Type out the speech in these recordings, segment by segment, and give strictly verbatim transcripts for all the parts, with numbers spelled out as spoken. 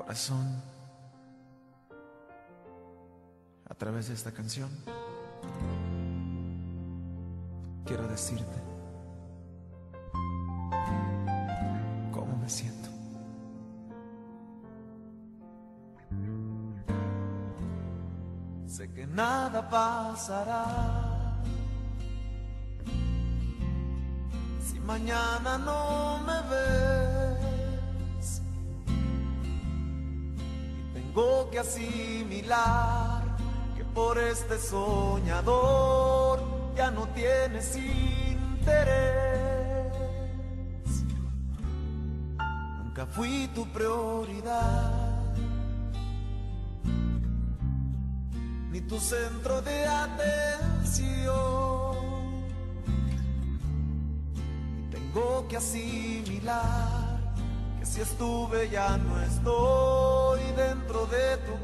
Corazón, a través de esta canción quiero decirte cómo me siento. Sé que nada pasará si mañana no me ves, y tengo que asimilar que por este soñador ya no tienes interés. Nunca fui tu prioridad, ni tu centro de atención. Y tengo que asimilar que si estuve ya no estoy dentro de tu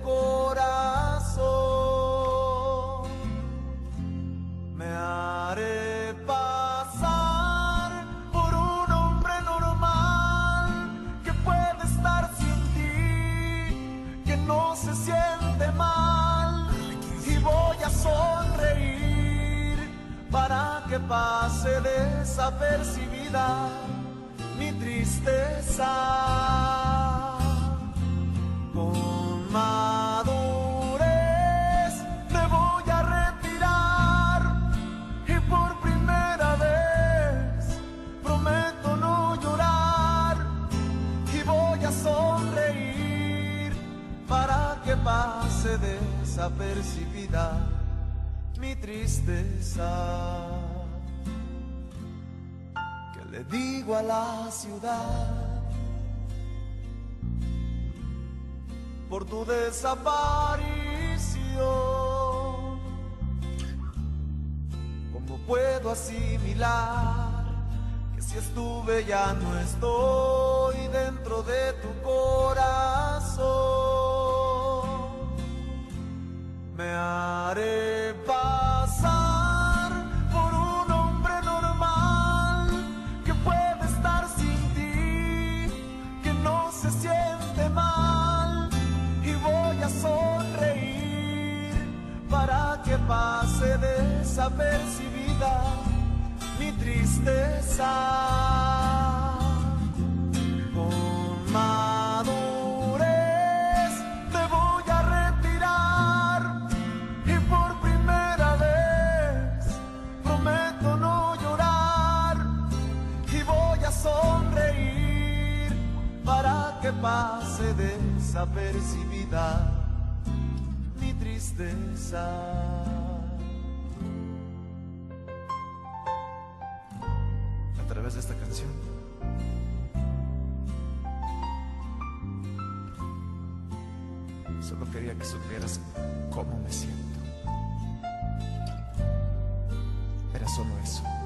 corazón. Me haré pasar por un hombre normal que puede estar sin ti, que no se siente mal, y voy a sonreír para que pase desapercibida mi tristeza. Con madurez me voy a retirar y por primera vez prometo no llorar, y voy a sonreír para que pase desapercibida mi tristeza. Que le digo a la ciudad por tu desaparición? ¿Cómo puedo asimilar que si estuve ya no estoy dentro de tu corazón? Me haré pasar por un hombre normal que puede estar sin ti, que no se siente mal, y voy a sonreír para que pase desapercibida mi tristeza. Con madurez me voy a retirar y por primera vez prometo no llorar, y voy a sonreír para que pase desapercibida mi tristeza. A través de esta canción solo quería que supieras cómo me siento. Era solo eso.